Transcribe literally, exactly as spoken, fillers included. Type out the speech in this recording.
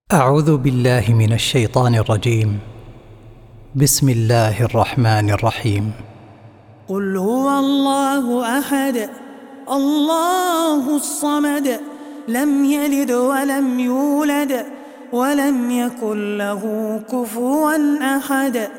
أعوذ بالله من الشيطان الرجيم. بسم الله الرحمن الرحيم. قل هو الله أحد الله الصمد لم يلد ولم يولد ولم يكن له كفوا أحد.